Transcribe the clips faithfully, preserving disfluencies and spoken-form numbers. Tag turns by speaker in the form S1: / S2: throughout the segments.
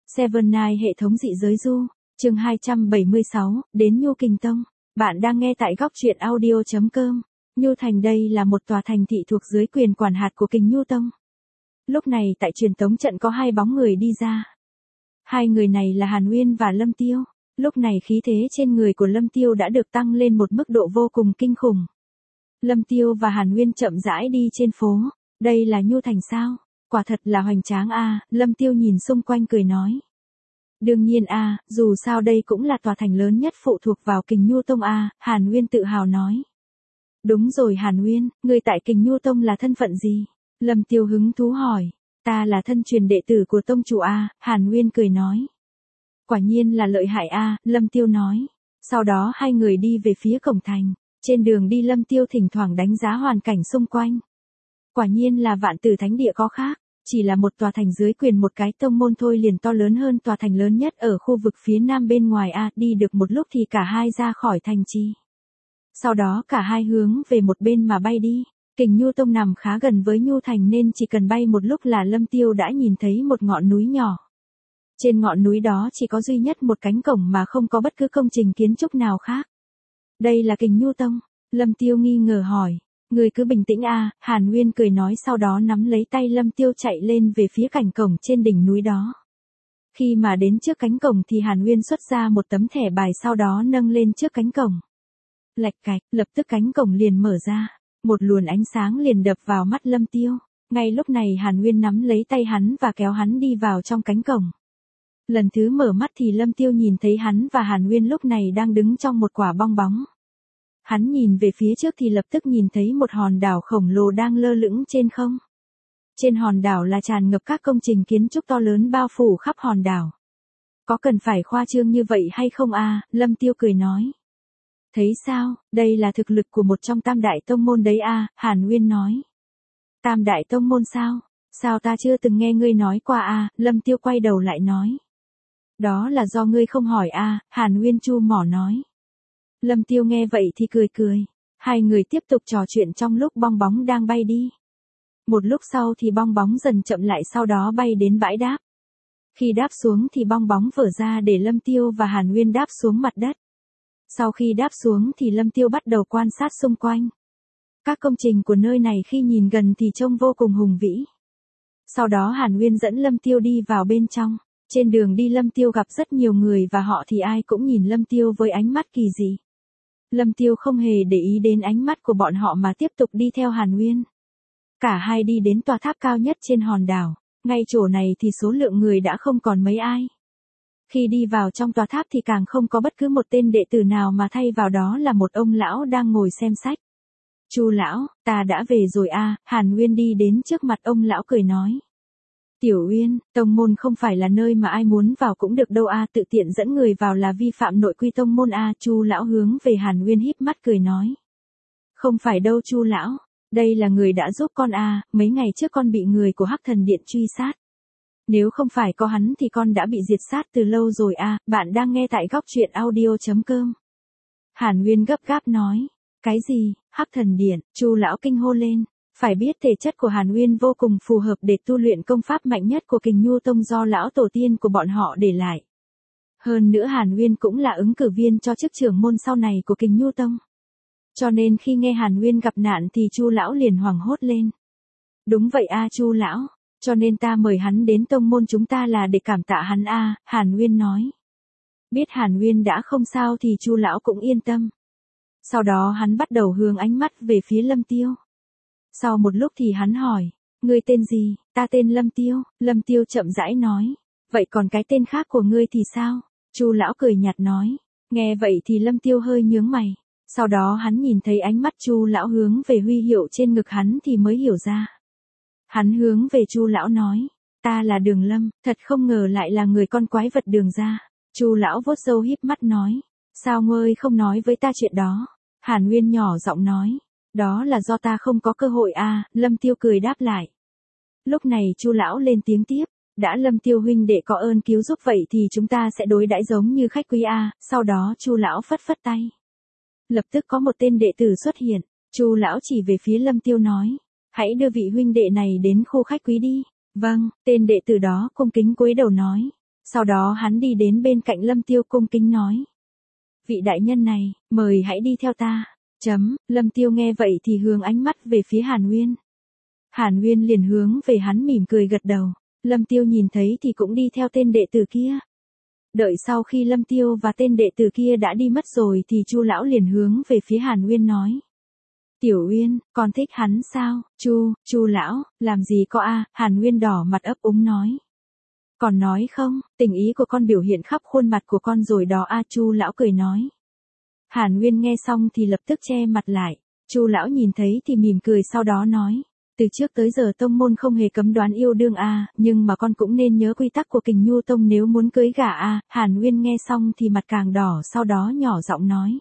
S1: Seven Nine hệ thống dị giới du, chương hai trăm bảy mươi sáu, đến Nhu Kình Tông. Bạn đang nghe tại góc truyện audio chấm com. Nhu Thành đây là một tòa thành thị thuộc dưới quyền quản hạt của Kình Nhu Tông. Lúc này tại truyền tống trận có hai bóng người đi ra. Hai người này là Hàn Uyên và Lâm Tiêu. Lúc này khí thế trên người của Lâm Tiêu đã được tăng lên một mức độ vô cùng kinh khủng. Lâm Tiêu và Hàn Uyên chậm rãi đi trên phố. Đây là Nhu Thành sao? Quả thật là hoành tráng a, Lâm Tiêu nhìn xung quanh cười nói. Đương nhiên a, dù sao đây cũng là tòa thành lớn nhất phụ thuộc vào Kình Nhu Tông a, Hàn Uyên tự hào nói. Đúng rồi Hàn Uyên, người tại Kình Nhu Tông là thân phận gì? Lâm Tiêu hứng thú hỏi. Ta là thân truyền đệ tử của tông chủ a, Hàn Uyên cười nói. Quả nhiên là lợi hại a, Lâm Tiêu nói. Sau đó hai người đi về phía cổng thành. Trên đường đi Lâm Tiêu thỉnh thoảng đánh giá hoàn cảnh xung quanh. Quả nhiên là vạn tử thánh địa có khác, chỉ là một tòa thành dưới quyền một cái tông môn thôi liền to lớn hơn tòa thành lớn nhất ở khu vực phía nam bên ngoài a, đi được một lúc thì cả hai ra khỏi thành trì. Sau đó cả hai hướng về một bên mà bay đi, Kình Nhu Tông nằm khá gần với Nhu Thành nên chỉ cần bay một lúc là Lâm Tiêu đã nhìn thấy một ngọn núi nhỏ. Trên ngọn núi đó chỉ có duy nhất một cánh cổng mà không có bất cứ công trình kiến trúc nào khác. Đây là Kình Nhu Tông, Lâm Tiêu nghi ngờ hỏi. Người cứ bình tĩnh a, Hàn Uyên cười nói sau đó nắm lấy tay Lâm Tiêu chạy lên về phía cánh cổng trên đỉnh núi đó. Khi mà đến trước cánh cổng thì Hàn Uyên xuất ra một tấm thẻ bài sau đó nâng lên trước cánh cổng. Lạch cạch, lập tức cánh cổng liền mở ra, một luồng ánh sáng liền đập vào mắt Lâm Tiêu. Ngay lúc này Hàn Uyên nắm lấy tay hắn và kéo hắn đi vào trong cánh cổng. Lần thứ mở mắt thì Lâm Tiêu nhìn thấy hắn và Hàn Uyên lúc này đang đứng trong một quả bong bóng. Hắn nhìn về phía trước thì lập tức nhìn thấy một hòn đảo khổng lồ đang lơ lửng trên không. Trên hòn đảo là tràn ngập các công trình kiến trúc to lớn bao phủ khắp hòn đảo. Có cần phải khoa trương như vậy hay không a? Lâm Tiêu cười nói. Thấy sao, đây là thực lực của một trong tam đại tông môn đấy a, Hàn Uyên nói. Tam đại tông môn sao? Sao ta chưa từng nghe ngươi nói qua a? Lâm Tiêu quay đầu lại nói. Đó là do ngươi không hỏi a, Hàn Uyên chu mỏ nói. Lâm Tiêu nghe vậy thì cười cười. Hai người tiếp tục trò chuyện trong lúc bong bóng đang bay đi. Một lúc sau thì bong bóng dần chậm lại sau đó bay đến bãi đáp. Khi đáp xuống thì bong bóng vỡ ra để Lâm Tiêu và Hàn Uyên đáp xuống mặt đất. Sau khi đáp xuống thì Lâm Tiêu bắt đầu quan sát xung quanh. Các công trình của nơi này khi nhìn gần thì trông vô cùng hùng vĩ. Sau đó Hàn Uyên dẫn Lâm Tiêu đi vào bên trong. Trên đường đi Lâm Tiêu gặp rất nhiều người và họ thì ai cũng nhìn Lâm Tiêu với ánh mắt kỳ dị. Lâm Tiêu không hề để ý đến ánh mắt của bọn họ mà tiếp tục đi theo Hàn Uyên. Cả hai đi đến tòa tháp cao nhất trên hòn đảo. Ngay chỗ này thì số lượng người đã không còn mấy ai. Khi đi vào trong tòa tháp thì càng không có bất cứ một tên đệ tử nào mà thay vào đó là một ông lão đang ngồi xem sách. Chu lão, ta đã về rồi a, Hàn Uyên đi đến trước mặt ông lão cười nói. Tiểu Uyên, tông môn không phải là nơi mà ai muốn vào cũng được đâu a, tự tiện dẫn người vào là vi phạm nội quy tông môn a, Chu lão hướng về Hàn Uyên híp mắt cười nói. Không phải đâu Chu lão, đây là người đã giúp con a, mấy ngày trước con bị người của Hắc Thần Điện truy sát. Nếu không phải có hắn thì con đã bị diệt sát từ lâu rồi a, bạn đang nghe tại góc truyện audio chấm com. Hàn Uyên gấp gáp nói. Cái gì, Hắc Thần Điện, Chu lão kinh hô lên. Phải biết thể chất của Hàn Uyên vô cùng phù hợp để tu luyện công pháp mạnh nhất của Kình Nhu Tông do lão tổ tiên của bọn họ để lại. Hơn nữa Hàn Uyên cũng là ứng cử viên cho chức trưởng môn sau này của Kình Nhu Tông. Cho nên khi nghe Hàn Uyên gặp nạn thì Chu lão liền hoảng hốt lên. Đúng vậy a Chu lão, cho nên ta mời hắn đến tông môn chúng ta là để cảm tạ hắn a, Hàn Uyên nói. Biết Hàn Uyên đã không sao thì Chu lão cũng yên tâm. Sau đó hắn bắt đầu hướng ánh mắt về phía Lâm Tiêu. Sau một lúc thì hắn hỏi, ngươi tên gì? Ta tên Lâm Tiêu, Lâm Tiêu chậm rãi nói. Vậy còn cái tên khác của ngươi thì sao? Chu lão cười nhạt nói. Nghe vậy thì Lâm Tiêu hơi nhướng mày. Sau đó hắn nhìn thấy ánh mắt Chu lão hướng về huy hiệu trên ngực hắn thì mới hiểu ra. Hắn hướng về Chu lão nói, ta là Đường Lâm, thật không ngờ lại là người con quái vật Đường gia. Chu lão vuốt râu híp mắt nói, sao ngươi không nói với ta chuyện đó? Hàn Uyên nhỏ giọng nói. Đó là do ta không có cơ hội a, Lâm Tiêu cười đáp lại. Lúc này Chu lão lên tiếng tiếp, đã Lâm Tiêu huynh đệ có ơn cứu giúp vậy thì chúng ta sẽ đối đãi giống như khách quý a, sau đó Chu lão phất phất tay. Lập tức có một tên đệ tử xuất hiện, Chu lão chỉ về phía Lâm Tiêu nói, hãy đưa vị huynh đệ này đến khu khách quý đi. Vâng, tên đệ tử đó cung kính cúi đầu nói. Sau đó hắn đi đến bên cạnh Lâm Tiêu cung kính nói. Vị đại nhân này, mời hãy đi theo ta. Chấm, Lâm Tiêu nghe vậy thì hướng ánh mắt về phía Hàn Uyên. Hàn Uyên liền hướng về hắn mỉm cười gật đầu. Lâm Tiêu nhìn thấy thì cũng đi theo tên đệ tử kia. Đợi sau khi Lâm Tiêu và tên đệ tử kia đã đi mất rồi thì Chu lão liền hướng về phía Hàn Uyên nói. Tiểu Uyên, con thích hắn sao? Chu, Chu lão, làm gì có a? Hàn Uyên đỏ mặt ấp úng nói. Còn nói không, tình ý của con biểu hiện khắp khuôn mặt của con rồi đó a. Chu lão cười nói. Hàn Uyên nghe xong thì lập tức che mặt lại. Chu lão nhìn thấy thì mỉm cười sau đó nói. Từ trước tới giờ tông môn không hề cấm đoán yêu đương a, nhưng mà con cũng nên nhớ quy tắc của Kình Nhu tông nếu muốn cưới gả a. Hàn Uyên nghe xong thì mặt càng đỏ sau đó nhỏ giọng nói.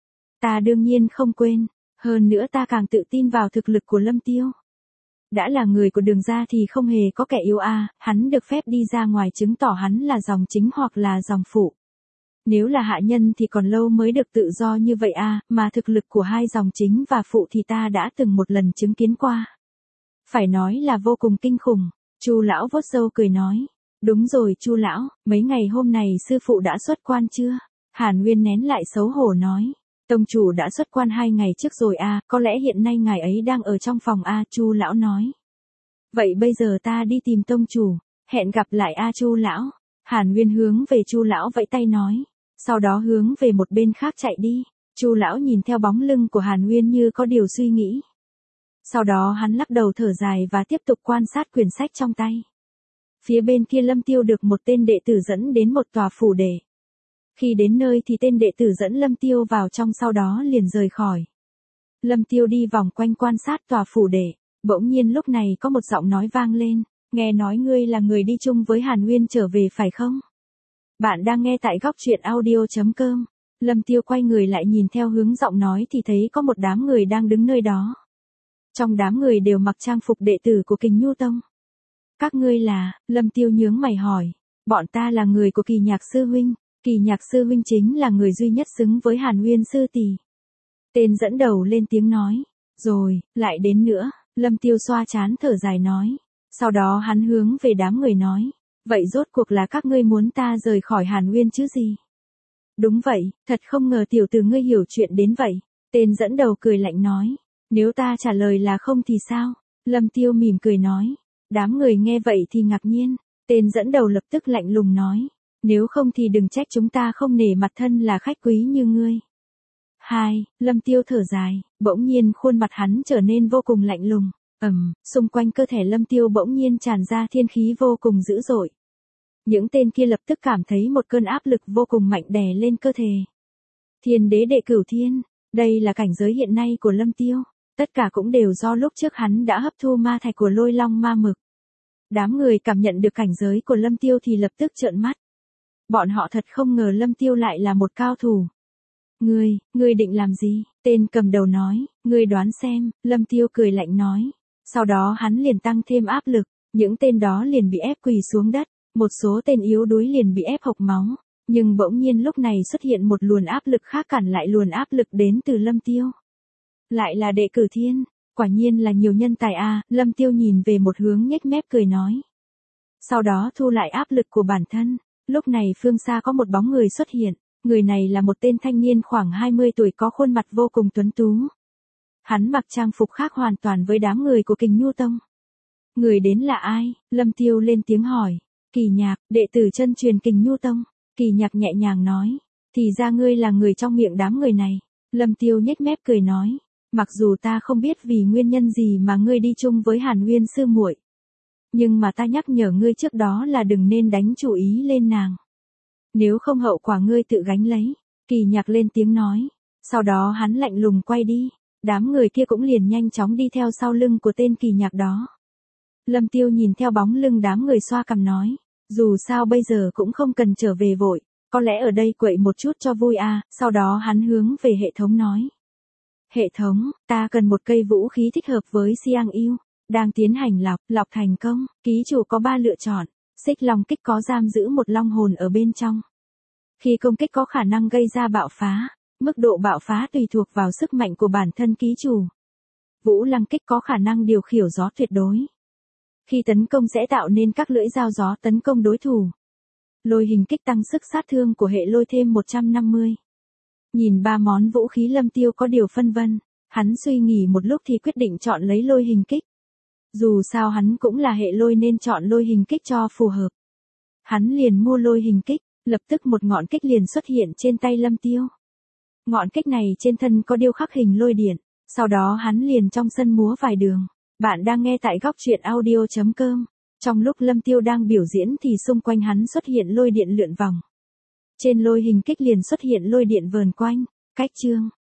S1: Ta đương nhiên không quên, hơn nữa ta càng tự tin vào thực lực của Lâm Tiêu. Đã là người của Đường gia thì không hề có kẻ yếu a, hắn được phép đi ra ngoài chứng tỏ hắn là dòng chính hoặc là dòng phụ. Nếu là hạ nhân thì còn lâu mới được tự do như vậy a, mà thực lực của hai dòng chính và phụ thì ta đã từng một lần chứng kiến qua. Phải nói là vô cùng kinh khủng. Chu lão vuốt râu cười nói. Đúng rồi Chu lão, mấy ngày hôm này sư phụ đã xuất quan chưa? Hàn Uyên nén lại xấu hổ nói. Tông chủ đã xuất quan hai ngày trước rồi a, có lẽ hiện nay ngài ấy đang ở trong phòng a. Chu lão nói. Vậy bây giờ ta đi tìm tông chủ, hẹn gặp lại a. Chu lão. Hàn Uyên hướng về Chu lão vẫy tay nói, sau đó hướng về một bên khác chạy đi. Chu lão nhìn theo bóng lưng của Hàn Uyên như có điều suy nghĩ. Sau đó hắn lắc đầu thở dài và tiếp tục quan sát quyển sách trong tay. Phía bên kia Lâm Tiêu được một tên đệ tử dẫn đến một tòa phủ đệ. Khi đến nơi thì tên đệ tử dẫn Lâm Tiêu vào trong sau đó liền rời khỏi. Lâm Tiêu đi vòng quanh quan sát tòa phủ đệ, bỗng nhiên lúc này có một giọng nói vang lên, nghe nói ngươi là người đi chung với Hàn Uyên trở về phải không? Bạn đang nghe tại góc truyện audio chấm com. Lâm Tiêu quay người lại nhìn theo hướng giọng nói thì thấy có một đám người đang đứng nơi đó. Trong đám người đều mặc trang phục đệ tử của Kình Nhu tông. Các ngươi là? Lâm Tiêu nhướng mày hỏi. Bọn ta là người của Kỳ Nhạc sư huynh. Kỳ Nhạc sư huynh chính là người duy nhất xứng với Hàn Uyên sư tỷ. Tên dẫn đầu lên tiếng nói. Rồi, lại đến nữa. Lâm Tiêu xoa trán thở dài nói. Sau đó hắn hướng về đám người nói. Vậy rốt cuộc là các ngươi muốn ta rời khỏi Hàn Uyên chứ gì? Đúng vậy, thật không ngờ tiểu tử ngươi hiểu chuyện đến vậy. Tên dẫn đầu cười lạnh nói. Nếu ta trả lời là không thì sao? Lâm Tiêu mỉm cười nói. Đám người nghe vậy thì ngạc nhiên. Tên dẫn đầu lập tức lạnh lùng nói. Nếu không thì đừng trách chúng ta không nể mặt thân là khách quý như ngươi. Hai, Lâm Tiêu thở dài, bỗng nhiên khuôn mặt hắn trở nên vô cùng lạnh lùng. Ầm, xung quanh cơ thể Lâm Tiêu bỗng nhiên tràn ra thiên khí vô cùng dữ dội. Những tên kia lập tức cảm thấy một cơn áp lực vô cùng mạnh đè lên cơ thể. Thiên đế đệ cửu thiên, đây là cảnh giới hiện nay của Lâm Tiêu. Tất cả cũng đều do lúc trước hắn đã hấp thu ma thạch của Lôi Long ma mực. Đám người cảm nhận được cảnh giới của Lâm Tiêu thì lập tức trợn mắt. Bọn họ thật không ngờ Lâm Tiêu lại là một cao thủ. Ngươi, ngươi định làm gì? Tên cầm đầu nói, ngươi đoán xem. Lâm Tiêu cười lạnh nói. Sau đó hắn liền tăng thêm áp lực, những tên đó liền bị ép quỳ xuống đất, một số tên yếu đuối liền bị ép hộc máu. Nhưng bỗng nhiên lúc này xuất hiện một luồng áp lực khác cản lại luồng áp lực đến từ Lâm Tiêu. Lại là đệ cử thiên, quả nhiên là nhiều nhân tài a. Lâm Tiêu nhìn về một hướng nhếch mép cười nói. Sau đó thu lại áp lực của bản thân, lúc này phương xa có một bóng người xuất hiện, người này là một tên thanh niên khoảng hai mươi tuổi có khuôn mặt vô cùng tuấn tú. Hắn mặc trang phục khác hoàn toàn với đám người của Kình Nhu tông. Người đến là ai? Lâm Tiêu lên tiếng hỏi. Kỳ Nhạc, đệ tử chân truyền Kình Nhu tông. Kỳ Nhạc nhẹ nhàng nói. Thì ra ngươi là người trong miệng đám người này. Lâm Tiêu nhếch mép cười nói. Mặc dù ta không biết vì nguyên nhân gì mà ngươi đi chung với Hàn Uyên sư muội, nhưng mà ta nhắc nhở ngươi trước đó là đừng nên đánh chủ ý lên nàng. Nếu không hậu quả ngươi tự gánh lấy. Kỳ Nhạc lên tiếng nói. Sau đó hắn lạnh lùng quay đi. Đám người kia cũng liền nhanh chóng đi theo sau lưng của tên Kỳ Nhạc đó. Lâm Tiêu nhìn theo bóng lưng đám người xoa cằm nói. Dù sao bây giờ cũng không cần trở về vội. Có lẽ ở đây quậy một chút cho vui à. Sau đó hắn hướng về hệ thống nói. Hệ thống, ta cần một cây vũ khí thích hợp với Xiang Yêu. Đang tiến hành lọc, lọc thành công. Ký chủ có ba lựa chọn. Xích long kích có giam giữ một long hồn ở bên trong. Khi công kích có khả năng gây ra bạo phá. Mức độ bạo phá tùy thuộc vào sức mạnh của bản thân ký chủ. Vũ lăng kích có khả năng điều khiển gió tuyệt đối. Khi tấn công sẽ tạo nên các lưỡi dao gió tấn công đối thủ. Lôi hình kích tăng sức sát thương của hệ lôi thêm một trăm năm mươi. Nhìn ba món vũ khí Lâm Tiêu có điều phân vân, hắn suy nghĩ một lúc thì quyết định chọn lấy lôi hình kích. Dù sao hắn cũng là hệ lôi nên chọn lôi hình kích cho phù hợp. Hắn liền mua lôi hình kích, lập tức một ngọn kích liền xuất hiện trên tay Lâm Tiêu. Ngọn kích này trên thân có điêu khắc hình lôi điện, sau đó hắn liền trong sân múa vài đường. Bạn đang nghe tại góc truyện audio chấm com. Trong lúc Lâm Tiêu đang biểu diễn thì xung quanh hắn xuất hiện lôi điện lượn vòng. Trên lôi hình kích liền xuất hiện lôi điện vờn quanh. Cách chương,